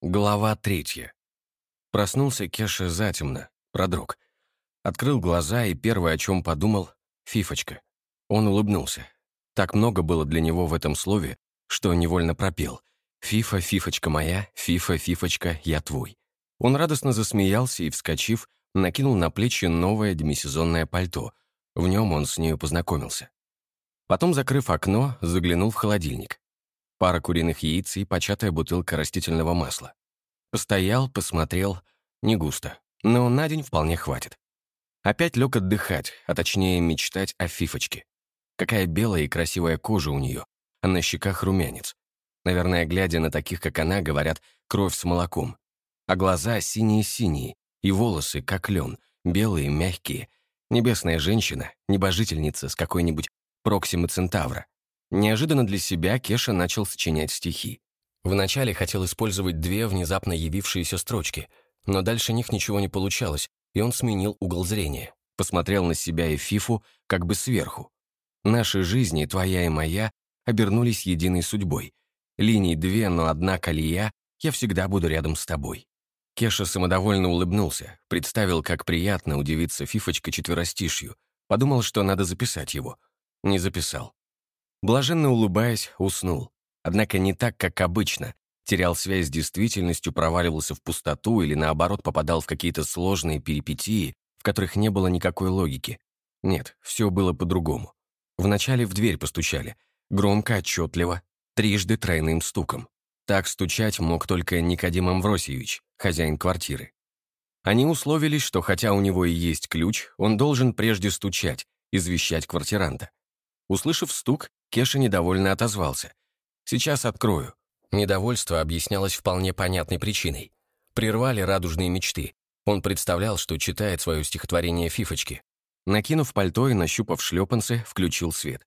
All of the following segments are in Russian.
Глава 3. Проснулся Кеша затемно, продрог. Открыл глаза и первое, о чем подумал — Фифочка. Он улыбнулся. Так много было для него в этом слове, что невольно пропел: «Фифа, Фифочка моя, Фифа, Фифочка, я твой». Он радостно засмеялся и, вскочив, накинул на плечи новое демисезонное пальто. В нем он с нею познакомился. Потом, закрыв окно, заглянул в холодильник. Пара куриных яиц и початая бутылка растительного масла. Постоял, посмотрел, не густо, но на день вполне хватит. Опять лег отдыхать, а точнее мечтать о Фифочке. Какая белая и красивая кожа у нее, а на щеках румянец. Наверное, глядя на таких, как она, говорят, кровь с молоком. А глаза синие-синие, и волосы, как лен, белые, мягкие. Небесная женщина, небожительница с какой-нибудь Проксимы Центавра. Неожиданно для себя Кеша начал сочинять стихи. Вначале хотел использовать две внезапно явившиеся строчки, но дальше них ничего не получалось, и он сменил угол зрения. Посмотрел на себя и Фифу как бы сверху. Наши жизни, твоя и моя, обернулись единой судьбой. Линий две, но одна колея, я всегда буду рядом с тобой. Кеша самодовольно улыбнулся, представил, как приятно удивиться Фифочка четверостишью, подумал, что надо записать его. Не записал. Блаженно улыбаясь, уснул. Однако не так, как обычно. Терял связь с действительностью, проваливался в пустоту или, наоборот, попадал в какие-то сложные перипетии, в которых не было никакой логики. Нет, все было по-другому. Вначале в дверь постучали. Громко, отчетливо, трижды тройным стуком. Так стучать мог только Никодим Амвросиевич, хозяин квартиры. Они условились, что хотя у него и есть ключ, он должен прежде стучать, извещать квартиранта. Услышав стук, Кеша недовольно отозвался. «Сейчас открою». Недовольство объяснялось вполне понятной причиной. Прервали радужные мечты. Он представлял, что читает свое стихотворение Фифочки. Накинув пальто и нащупав шлепанцы, включил свет.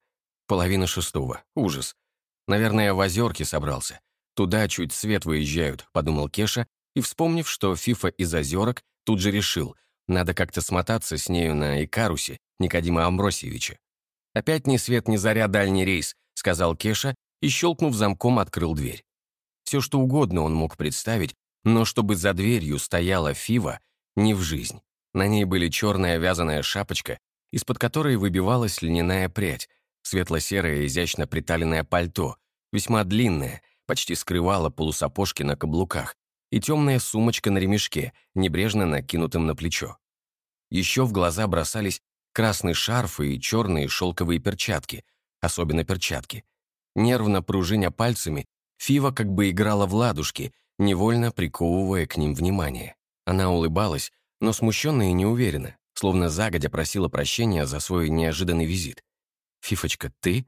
5:30. Ужас. Наверное, в Озерке собрался. Туда чуть свет выезжают, подумал Кеша, и, вспомнив, что Фифа из Озерок, тут же решил, надо как-то смотаться с нею на Икарусе Никодима Амвросиевича. «Опять ни свет, ни заря, дальний рейс», — сказал Кеша и, щелкнув замком, открыл дверь. Все, что угодно он мог представить, но чтобы за дверью стояла Фива, не в жизнь. На ней были черная вязаная шапочка, из-под которой выбивалась льняная прядь, светло-серое изящно приталенное пальто, весьма длинное, почти скрывало полусапожки на каблуках, и темная сумочка на ремешке, небрежно накинутым на плечо. Еще в глаза бросались красный шарф и черные шелковые перчатки, особенно перчатки. Нервно пружиня пальцами, Фива как бы играла в ладушки, невольно приковывая к ним внимание. Она улыбалась, но смущенно и неуверенно, словно загодя просила прощения за свой неожиданный визит. «Фифочка, ты?»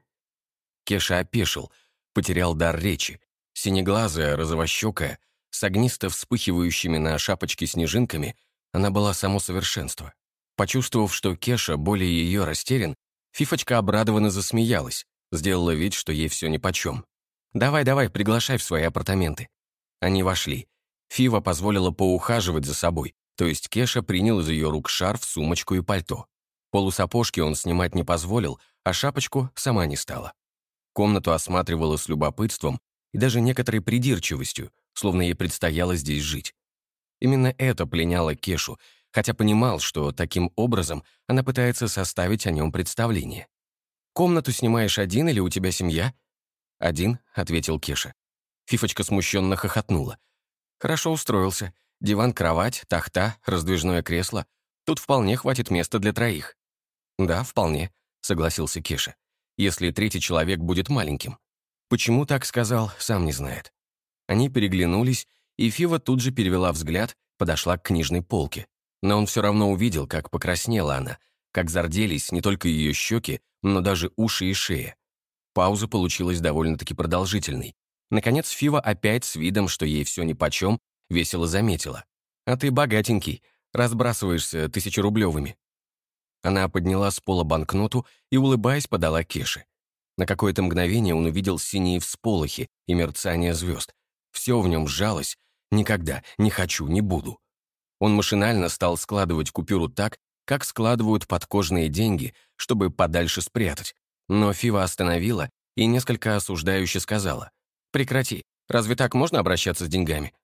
Кеша опешил, потерял дар речи. Синеглазая, розовощекая, с огнисто вспыхивающими на шапочке снежинками, она была само совершенство. Почувствовав, что Кеша более ее растерян, Фифочка обрадованно засмеялась, сделала вид, что ей все нипочем. «Давай, давай, приглашай в свои апартаменты». Они вошли. Фива позволила поухаживать за собой, то есть Кеша принял из ее рук шарф, сумочку и пальто. Полусапожки он снимать не позволил, а шапочку сама не стала. Комнату осматривала с любопытством и даже некоторой придирчивостью, словно ей предстояло здесь жить. Именно это пленяло Кешу, хотя понимал, что таким образом она пытается составить о нем представление. «Комнату снимаешь один или у тебя семья?» «Один», — ответил Кеша. Фифочка смущенно хохотнула. «Хорошо устроился. Диван, кровать, тахта, раздвижное кресло. Тут вполне хватит места для троих». «Да, вполне», — согласился Кеша. «Если третий человек будет маленьким». Почему так сказал, сам не знает. Они переглянулись, и Фива тут же перевела взгляд, подошла к книжной полке. Но он все равно увидел, как покраснела она, как зарделись не только ее щеки, но даже уши и шея. Пауза получилась довольно-таки продолжительной. Наконец Фива опять с видом, что ей все нипочем, весело заметила. «А ты богатенький, разбрасываешься 1000-рублевыми». Она подняла с пола банкноту и, улыбаясь, подала Кеше. На какое-то мгновение он увидел синие всполохи и мерцание звезд. Все в нем сжалось. «Никогда, не хочу, не буду». Он машинально стал складывать купюру так, как складывают подкожные деньги, чтобы подальше спрятать. Но Фива остановила и несколько осуждающе сказала: «Прекрати, разве так можно обращаться с деньгами?»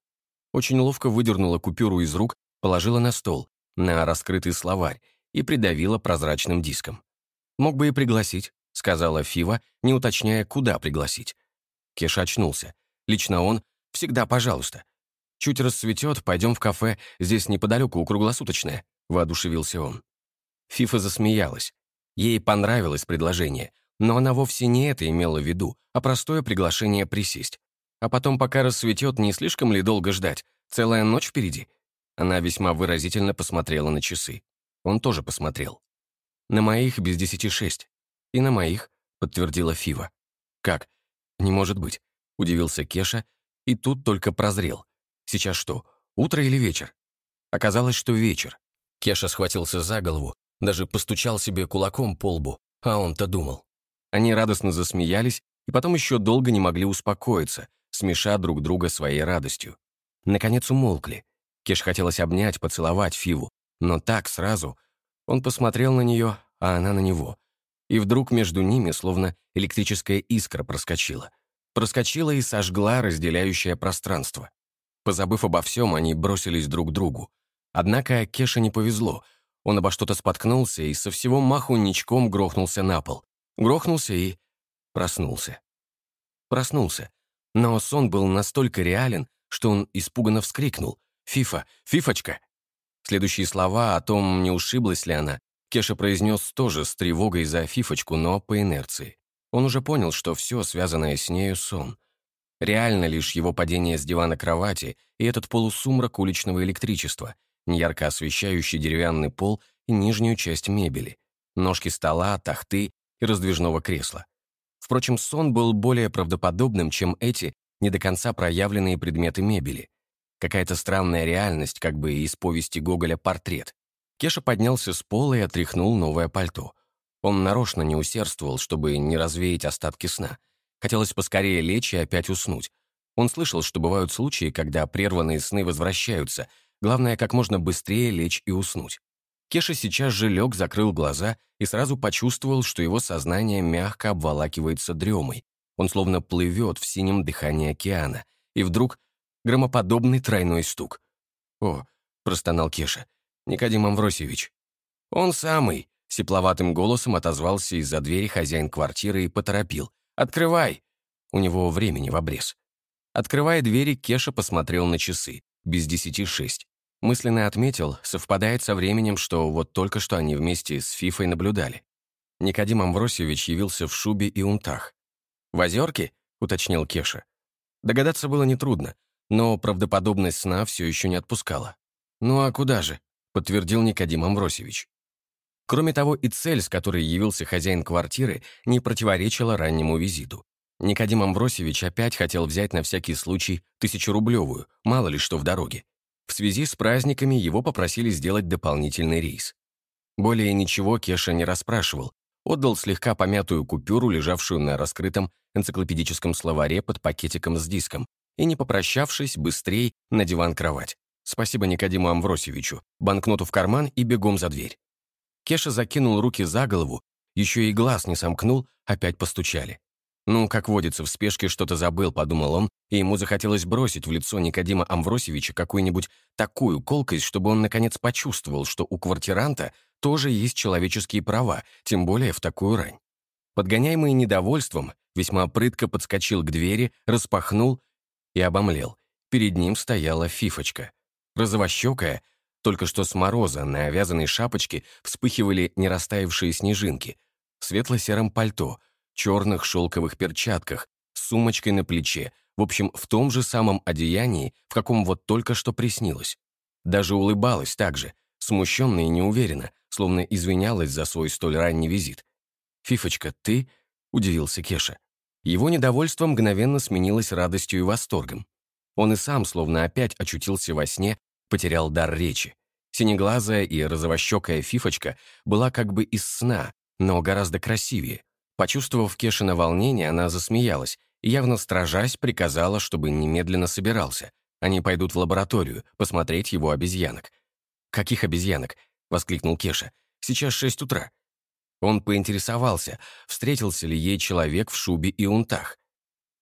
Очень ловко выдернула купюру из рук, положила на стол, на раскрытый словарь и придавила прозрачным диском. «Мог бы и пригласить», — сказала Фива, не уточняя, куда пригласить. Кеша очнулся. «Лично он всегда пожалуйста. Чуть расцветет, пойдем в кафе, здесь неподалеку круглосуточное», — воодушевился он. Фифа засмеялась. Ей понравилось предложение, но она вовсе не это имела в виду, а простое приглашение присесть. А потом, пока рассветет, не слишком ли долго ждать? Целая ночь впереди? Она весьма выразительно посмотрела на часы. Он тоже посмотрел. «На моих без 10:06. И на моих», — подтвердила Фива. «Как? Не может быть», — удивился Кеша, и тут только прозрел. «Сейчас что, утро или вечер?» Оказалось, что вечер. Кеша схватился за голову, даже постучал себе кулаком по лбу, а он-то думал. Они радостно засмеялись и потом еще долго не могли успокоиться, смеша друг друга своей радостью. Наконец умолкли. Кеш хотелось обнять, поцеловать Фиву, но так сразу. Он посмотрел на нее, а она на него. И вдруг между ними словно электрическая искра проскочила. Проскочила и сожгла разделяющее пространство. Позабыв обо всем, они бросились друг к другу. Однако Кеше не повезло. Он обо что-то споткнулся и со всего маху ничком грохнулся на пол. Грохнулся и проснулся. Проснулся. Но сон был настолько реален, что он испуганно вскрикнул: «Фифа! Фифочка!» Следующие слова о том, не ушиблась ли она, Кеша произнес тоже с тревогой за Фифочку, но по инерции. Он уже понял, что все, связанное с нею, сон. Реально лишь его падение с дивана кровати и этот полусумрак уличного электричества, неярко освещающий деревянный пол и нижнюю часть мебели, ножки стола, тахты и раздвижного кресла. Впрочем, сон был более правдоподобным, чем эти не до конца проявленные предметы мебели. Какая-то странная реальность, как бы из повести Гоголя «Портрет». Кеша поднялся с пола и отряхнул новое пальто. Он нарочно не усердствовал, чтобы не развеять остатки сна. Хотелось поскорее лечь и опять уснуть. Он слышал, что бывают случаи, когда прерванные сны возвращаются. Главное, как можно быстрее лечь и уснуть. Кеша сейчас же лег, закрыл глаза и сразу почувствовал, что его сознание мягко обволакивается дремой. Он словно плывет в синем дыхании океана. И вдруг громоподобный тройной стук. «О!» — простонал Кеша. «Никодим Амвросьевич». «Он самый!» — сипловатым голосом отозвался из-за двери хозяин квартиры и поторопил. «Открывай!» У него времени в обрез. Открывая двери, Кеша посмотрел на часы. Без 10:06. Мысленно отметил, совпадает со временем, что вот только что они вместе с Фифой наблюдали. Никодим Амвросьевич явился в шубе и унтах. «В озерке?» — уточнил Кеша. Догадаться было нетрудно, но правдоподобность сна все еще не отпускала. «Ну а куда же?» — подтвердил Никодим Амвросьевич. Кроме того, и цель, с которой явился хозяин квартиры, не противоречила раннему визиту. Никодим Амвросьевич опять хотел взять на всякий случай 1000-рублевую, мало ли что в дороге. В связи с праздниками его попросили сделать дополнительный рейс. Более ничего Кеша не расспрашивал, отдал слегка помятую купюру, лежавшую на раскрытом энциклопедическом словаре под пакетиком с диском, и, не попрощавшись, быстрей на диван-кровать. Спасибо Никодиму Амвросьевичу, банкноту в карман и бегом за дверь. Кеша закинул руки за голову, еще и глаз не сомкнул, опять постучали. «Ну, как водится, в спешке что-то забыл», — подумал он, и ему захотелось бросить в лицо Никодима Амвросьевича какую-нибудь такую колкость, чтобы он наконец почувствовал, что у квартиранта тоже есть человеческие права, тем более в такую рань. Подгоняемый недовольством, весьма прытко подскочил к двери, распахнул и обомлел. Перед ним стояла Фифочка. Розовощекая, только что с мороза на вязаной шапочке вспыхивали нерастаявшие снежинки, в светло-сером пальто, черных шелковых перчатках, с сумочкой на плече, в общем, в том же самом одеянии, в каком вот только что приснилось. Даже улыбалась так же, смущенно и неуверенно, словно извинялась за свой столь ранний визит. «Фифочка, ты?» — удивился Кеша. Его недовольство мгновенно сменилось радостью и восторгом. Он и сам, словно опять очутился во сне, потерял дар речи. Синеглазая и розовощекая Фифочка была как бы из сна, но гораздо красивее. Почувствовав Кешино волнение, она засмеялась и, явно стражась, приказала, чтобы немедленно собирался. Они пойдут в лабораторию, посмотреть его обезьянок. «Каких обезьянок?» — воскликнул Кеша. «Сейчас 6 утра». Он поинтересовался, встретился ли ей человек в шубе и унтах.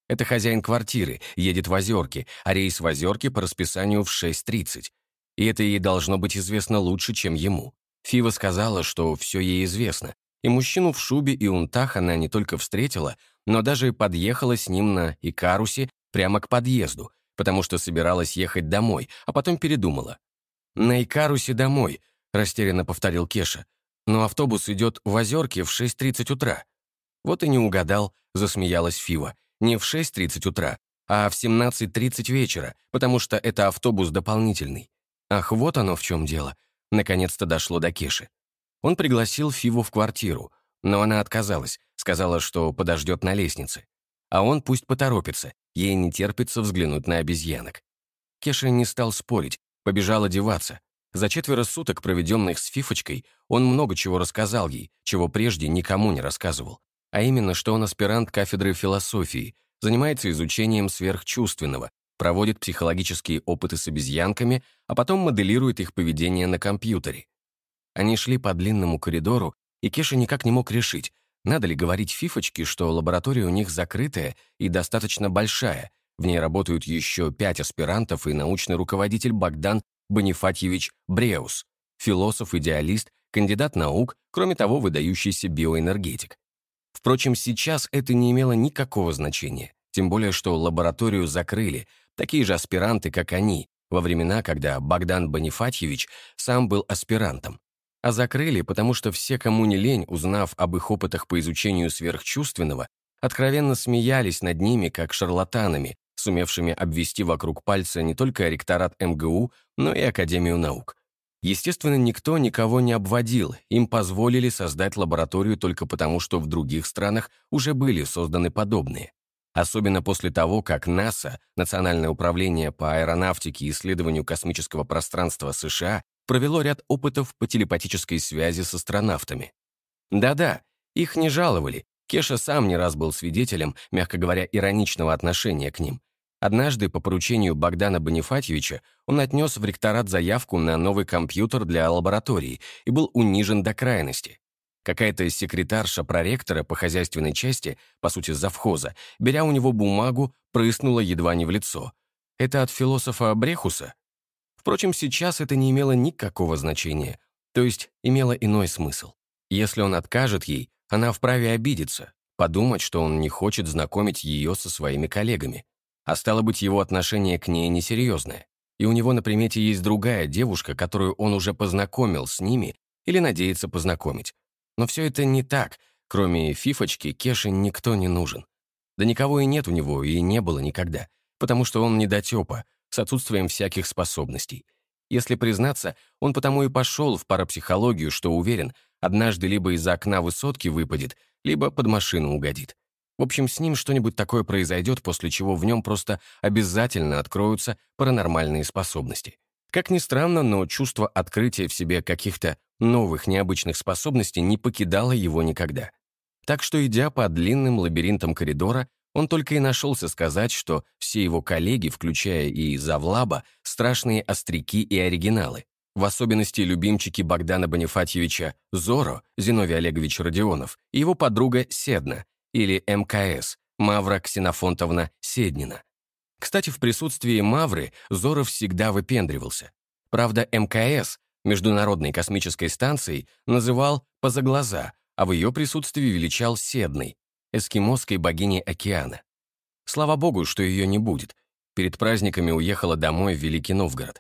Это хозяин квартиры, едет в Озерки, а рейс в Озерки по расписанию в 6:30. И это ей должно быть известно лучше, чем ему. Фива сказала, что все ей известно, и мужчину в шубе и унтах она не только встретила, но даже подъехала с ним на Икарусе прямо к подъезду, потому что собиралась ехать домой, а потом передумала. «На Икарусе домой», — растерянно повторил Кеша. «Но автобус идет в Озерки в 6:30 утра». «Вот и не угадал», — засмеялась Фива. «Не в 6:30 утра, а в 17:30 вечера, потому что это автобус дополнительный». Ах, вот оно в чем дело. Наконец-то дошло до Кеши. Он пригласил Фиву в квартиру, но она отказалась, сказала, что подождет на лестнице. А он пусть поторопится, ей не терпится взглянуть на обезьянок. Кеша не стал спорить, побежал одеваться. За 4 суток, проведенных с Фифочкой, он много чего рассказал ей, чего прежде никому не рассказывал. А именно, что он аспирант кафедры философии, занимается изучением сверхчувственного, проводит психологические опыты с обезьянками, а потом моделирует их поведение на компьютере. Они шли по длинному коридору, и Кеша никак не мог решить, надо ли говорить Фифочке, что лаборатория у них закрытая и достаточно большая, в ней работают еще 5 аспирантов и научный руководитель Богдан Бонифатьевич Бреус, философ-идеалист, кандидат наук, кроме того, выдающийся биоэнергетик. Впрочем, сейчас это не имело никакого значения, тем более что лабораторию закрыли, такие же аспиранты, как они, во времена, когда Богдан Бонифатьевич сам был аспирантом. А закрыли, потому что все, кому не лень, узнав об их опытах по изучению сверхчувственного, откровенно смеялись над ними, как шарлатанами, сумевшими обвести вокруг пальца не только ректорат МГУ, но и Академию наук. Естественно, никто никого не обводил, им позволили создать лабораторию только потому, что в других странах уже были созданы подобные. Особенно после того, как НАСА, Национальное управление по аэронавтике и исследованию космического пространства США, провело ряд опытов по телепатической связи с астронавтами. Да-да, их не жаловали, Кеша сам не раз был свидетелем, мягко говоря, ироничного отношения к ним. Однажды, по поручению Богдана Бонифатьевича, он отнес в ректорат заявку на новый компьютер для лаборатории и был унижен до крайности. Какая-то секретарша проректора по хозяйственной части, по сути завхоза, беря у него бумагу, прыснула едва не в лицо. Это от философа Брехуса? Впрочем, сейчас это не имело никакого значения, то есть имело иной смысл. Если он откажет ей, она вправе обидеться, подумать, что он не хочет знакомить ее со своими коллегами. А стало быть, его отношение к ней несерьезное. И у него на примете есть другая девушка, которую он уже познакомил с ними или надеется познакомить. Но все это не так. Кроме Фифочки, Кеше никто не нужен. Да никого и нет у него, и не было никогда. Потому что он недотепа, с отсутствием всяких способностей. Если признаться, он потому и пошел в парапсихологию, что уверен, однажды либо из-за окна высотки выпадет, либо под машину угодит. В общем, с ним что-нибудь такое произойдет, после чего в нем просто обязательно откроются паранормальные способности. Как ни странно, но чувство открытия в себе каких-то новых необычных способностей не покидало его никогда. Так что, идя по длинным лабиринтам коридора, он только и нашелся сказать, что все его коллеги, включая и завлаба, страшные остряки и оригиналы. В особенности любимчики Богдана Бонифатьевича Зоро, Зиновий Олегович Родионов, и его подруга Седна, или МКС, Мавра Ксенофонтовна Седнина. Кстати, в присутствии Мавры Зоро всегда выпендривался. Правда, МКС, Международной космической станцией, называл «поза глаза», а в ее присутствии величал Седной, эскимосской богиней океана. Слава богу, что ее не будет. Перед праздниками уехала домой в Великий Новгород.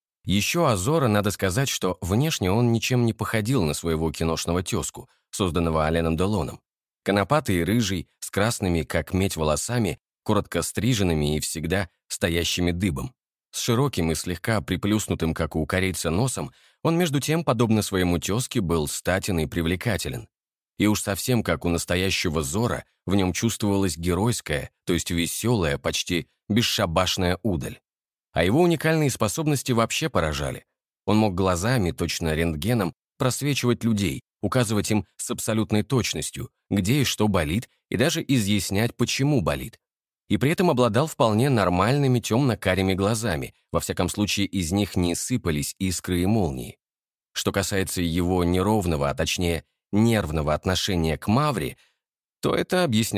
Еще о Зоро надо сказать, что внешне он ничем не походил на своего киношного тезку, созданного Аленом Делоном. Конопатый и рыжий, с красными, как медь, волосами, коротко стриженными и всегда стоящими дыбом. С широким и слегка приплюснутым, как у корейца, носом, он, между тем, подобно своему тезке, был статен и привлекателен. И уж совсем как у настоящего Зоро, в нем чувствовалась геройская, то есть веселая, почти бесшабашная удаль. А его уникальные способности вообще поражали. Он мог глазами, точно рентгеном, просвечивать людей, указывать им с абсолютной точностью, где и что болит, и даже изъяснять, почему болит. И при этом обладал вполне нормальными темно-карими глазами, во всяком случае из них не сыпались искры и молнии. Что касается его неровного, а точнее нервного отношения к Мавре, то это объяснялось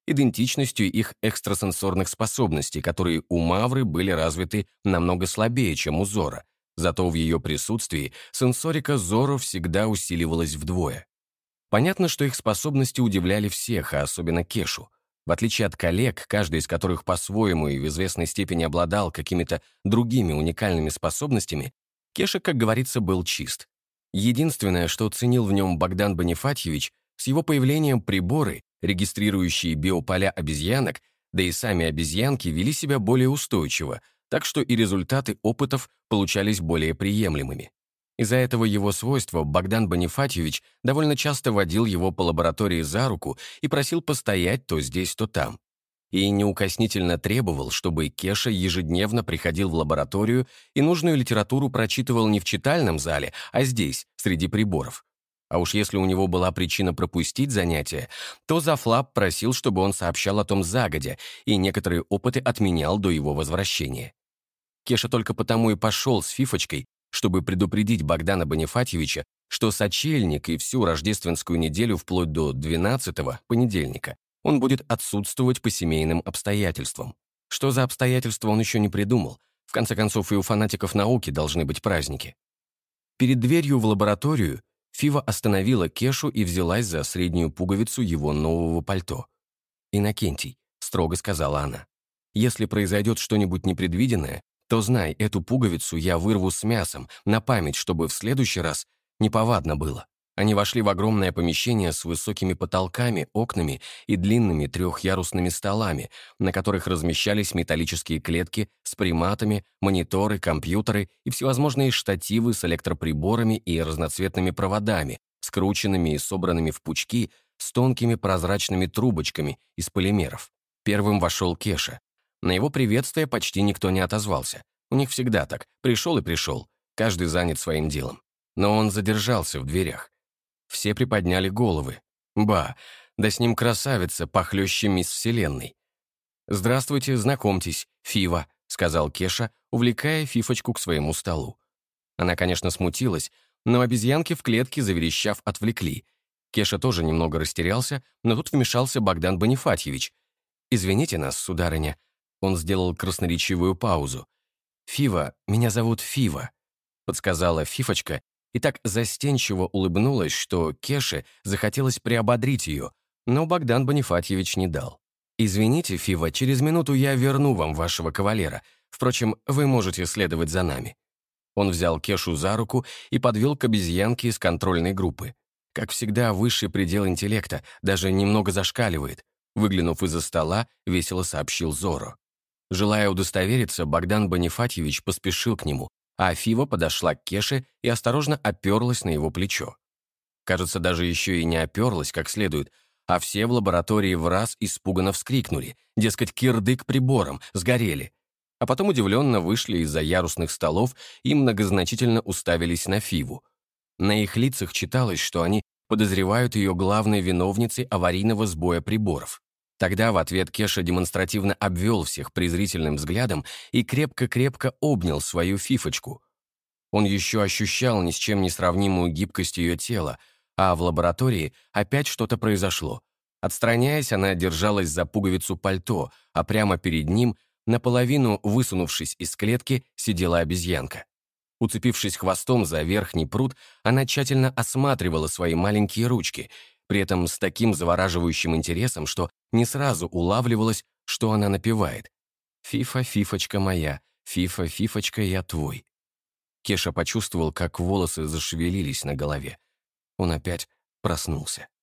идентичностью их экстрасенсорных способностей, которые у Мавры были развиты намного слабее, чем у Зора. Зато в ее присутствии сенсорика Зоро всегда усиливалась вдвое. Понятно, что их способности удивляли всех, а особенно Кешу. В отличие от коллег, каждый из которых по-своему и в известной степени обладал какими-то другими уникальными способностями, Кеша, как говорится, был чист. Единственное, что ценил в нем Богдан Бонифатьевич, с его появлением приборы, регистрирующие биополя обезьянок, да и сами обезьянки вели себя более устойчиво, так что и результаты опытов получались более приемлемыми. Из-за этого его свойства Богдан Бонифатьевич довольно часто водил его по лаборатории за руку и просил постоять то здесь, то там. И неукоснительно требовал, чтобы Кеша ежедневно приходил в лабораторию и нужную литературу прочитывал не в читальном зале, а здесь, среди приборов. А уж если у него была причина пропустить занятия, то Зафлап просил, чтобы он сообщал о том загодя, и некоторые опыты отменял до его возвращения. Кеша только потому и пошел с Фифочкой, чтобы предупредить Богдана Бонифатьевича, что сочельник и всю рождественскую неделю вплоть до 12-го, понедельника, он будет отсутствовать по семейным обстоятельствам. Что за обстоятельства, он еще не придумал. В конце концов, и у фанатиков науки должны быть праздники. Перед дверью в лабораторию Фива остановила Кешу и взялась за среднюю пуговицу его нового пальто. «Иннокентий», — строго сказала она, — «если произойдет что-нибудь непредвиденное, то знай, эту пуговицу я вырву с мясом, на память, чтобы в следующий раз неповадно было». Они вошли в огромное помещение с высокими потолками, окнами и длинными трехъярусными столами, на которых размещались металлические клетки с приматами, мониторы, компьютеры и всевозможные штативы с электроприборами и разноцветными проводами, скрученными и собранными в пучки с тонкими прозрачными трубочками из полимеров. Первым вошел Кеша. На его приветствие почти никто не отозвался. У них всегда так. Пришел и пришел. Каждый занят своим делом. Но он задержался в дверях. Все приподняли головы. Ба, да с ним красавица, похлеще мисс Вселенной. «Здравствуйте, знакомьтесь, Фива», — сказал Кеша, увлекая Фифочку к своему столу. Она, конечно, смутилась, но обезьянки в клетке, заверещав, отвлекли. Кеша тоже немного растерялся, но тут вмешался Богдан Бонифатьевич. «Извините нас, сударыня». Он сделал красноречивую паузу. «Фива, меня зовут Фива», — подсказала Фифочка, и так застенчиво улыбнулась, что Кеше захотелось приободрить ее, но Богдан Бонифатьевич не дал. «Извините, Фива, через минуту я верну вам вашего кавалера. Впрочем, вы можете следовать за нами». Он взял Кешу за руку и подвел к обезьянке из контрольной группы. Как всегда, высший предел интеллекта даже немного зашкаливает. Выглянув из-за стола, весело сообщил Зоро. Желая удостовериться, Богдан Бонифатьевич поспешил к нему, а Фива подошла к Кеше и осторожно оперлась на его плечо. Кажется, даже еще и не оперлась как следует, а все в лаборатории в раз испуганно вскрикнули, дескать, кирдык прибором, сгорели. А потом удивленно вышли из-за ярусных столов и многозначительно уставились на Фиву. На их лицах читалось, что они подозревают ее главной виновницей аварийного сбоя приборов. Тогда в ответ Кеша демонстративно обвел всех презрительным взглядом и крепко-крепко обнял свою Фифочку. Он еще ощущал ни с чем не сравнимую гибкость ее тела, а в лаборатории опять что-то произошло. Отстраняясь, она держалась за пуговицу пальто, а прямо перед ним, наполовину высунувшись из клетки, сидела обезьянка. Уцепившись хвостом за верхний прут, она тщательно осматривала свои маленькие ручки, при этом с таким завораживающим интересом, что не сразу улавливалось, что она напевает. «Фифа, фифочка моя, фифа, фифочка, я твой». Кеша почувствовал, как волосы зашевелились на голове. Он опять проснулся.